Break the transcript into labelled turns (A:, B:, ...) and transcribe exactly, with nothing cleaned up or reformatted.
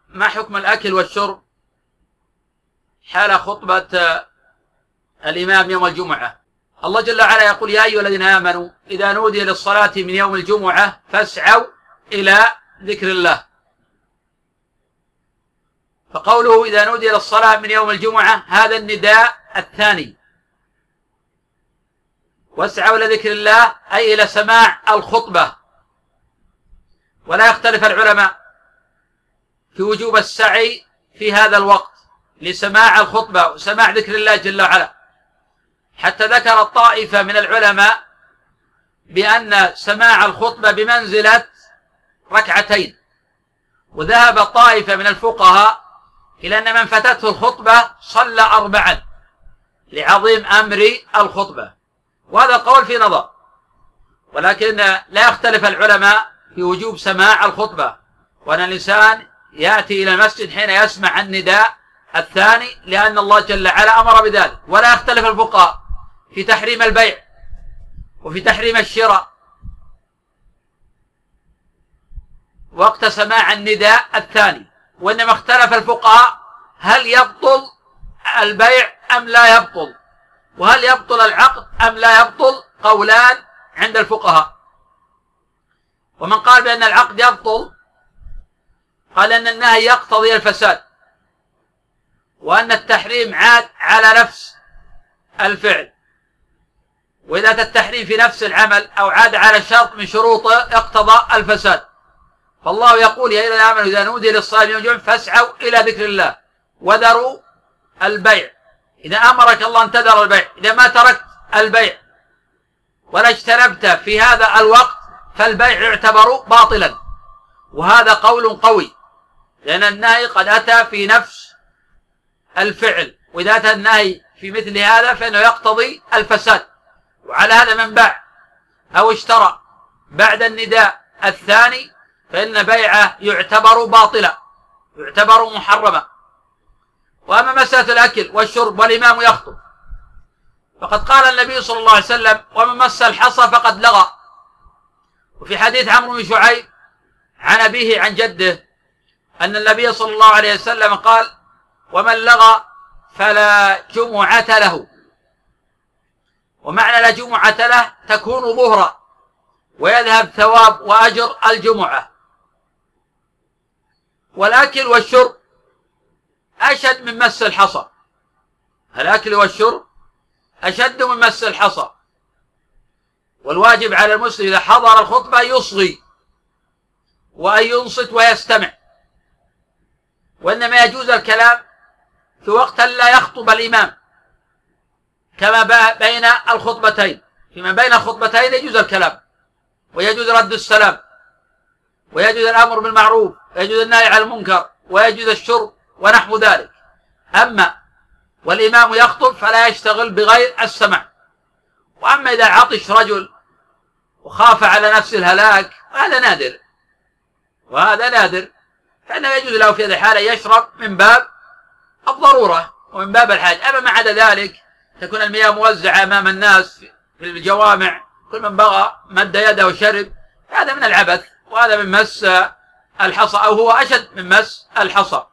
A: ما حكم الأكل والشرب حال خطبة الإمام يوم الجمعة؟ الله جل وعلا يقول: يا أيها الذين آمنوا إذا نودي للصلاة من يوم الجمعة فاسعوا إلى ذكر الله. فقوله إذا نودي للصلاة من يوم الجمعة هذا النداء الثاني، واسعوا إلى ذكر الله أي إلى سماع الخطبة. ولا يختلف العلماء في وجوب السعي في هذا الوقت لسماع الخطبة وسماع ذكر الله جل وعلا، حتى ذكر الطائفة من العلماء بأن سماع الخطبة بمنزلة ركعتين، وذهب الطائفة من الفقهاء إلى أن من فاتته الخطبة صلى أربعا لعظيم أمر الخطبة، وهذا القول في نظر. ولكن لا يختلف العلماء في وجوب سماع الخطبة، وأن الإنسان يأتي إلى المسجد حين يسمع النداء الثاني، لأن الله جل وعلا أمر بذلك. ولا يختلف الفقهاء في تحريم البيع وفي تحريم الشراء وقت سماع النداء الثاني، وإنما اختلف الفقهاء هل يبطل البيع أم لا يبطل، وهل يبطل العقد أم لا يبطل، قولان عند الفقهاء. ومن قال بأن العقد يبطل قال أن النهي يقتضي الفساد، وأن التحريم عاد على نفس الفعل، وإذا أتى التحريم في نفس العمل أو عاد على شرط من شروطه اقتضى الفساد. فالله يقول: يا أيها الذين آمنوا إذا نودي للصلاة من يوم الجمعة فاسعوا إلى ذكر الله وذروا البيع. إذا أمرك الله أن تذر البيع، إذا ما تركت البيع ولا اجتنبت في هذا الوقت فالبيع يعتبر باطلا. وهذا قول قوي، لأن النهي قد أتى في نفس الفعل، وإذا أتى النهي في مثل هذا فإنه يقتضي الفساد. وعلى هذا من باع أو اشترى بعد النداء الثاني فإن بيعه يعتبر باطلا، يعتبر محرما. وأما مسألة الأكل والشرب والإمام يخطب، فقد قال النبي صلى الله عليه وسلم: ومن مس الحصى فقد لغى. وفي حديث عمرو بن شعيب عن أبيه عن جده أن النبي صلى الله عليه وسلم قال: ومن لغى فلا جمعة له. ومعنى لا جمعة له تكون ظهرا ويذهب ثواب وأجر الجمعة. والأكل والشرب أشد من مس الحصى، الأكل والشرب أشد من مس الحصى. والواجب على المسلم إذا حضر الخطبة يصغي وأن ينصت ويستمع، وإنما يجوز الكلام في وقت لا يخطب الإمام، كما بين الخطبتين. فيما بين الخطبتين يجوز الكلام، ويجوز رد السلام، ويجوز الأمر بالمعروف، ويجوز النهي عن المنكر، ويجوز الشرب ونحو ذلك. أما والإمام يخطب فلا يشتغل بغير السمع. وأما إذا عطش رجل وخاف على نفس الهلاك وهذا نادر، وهذا نادر فإنه يجوز له في هذه الحالة يشرب من باب الضرورة ومن باب الحاجة. أما ما عدا ذلك تكون المياه موزعة أمام الناس في الجوامع، كل من بغى مد يده وشرب، هذا من العبث، وهذا من مس الحصى، أو هو أشد من مس الحصى.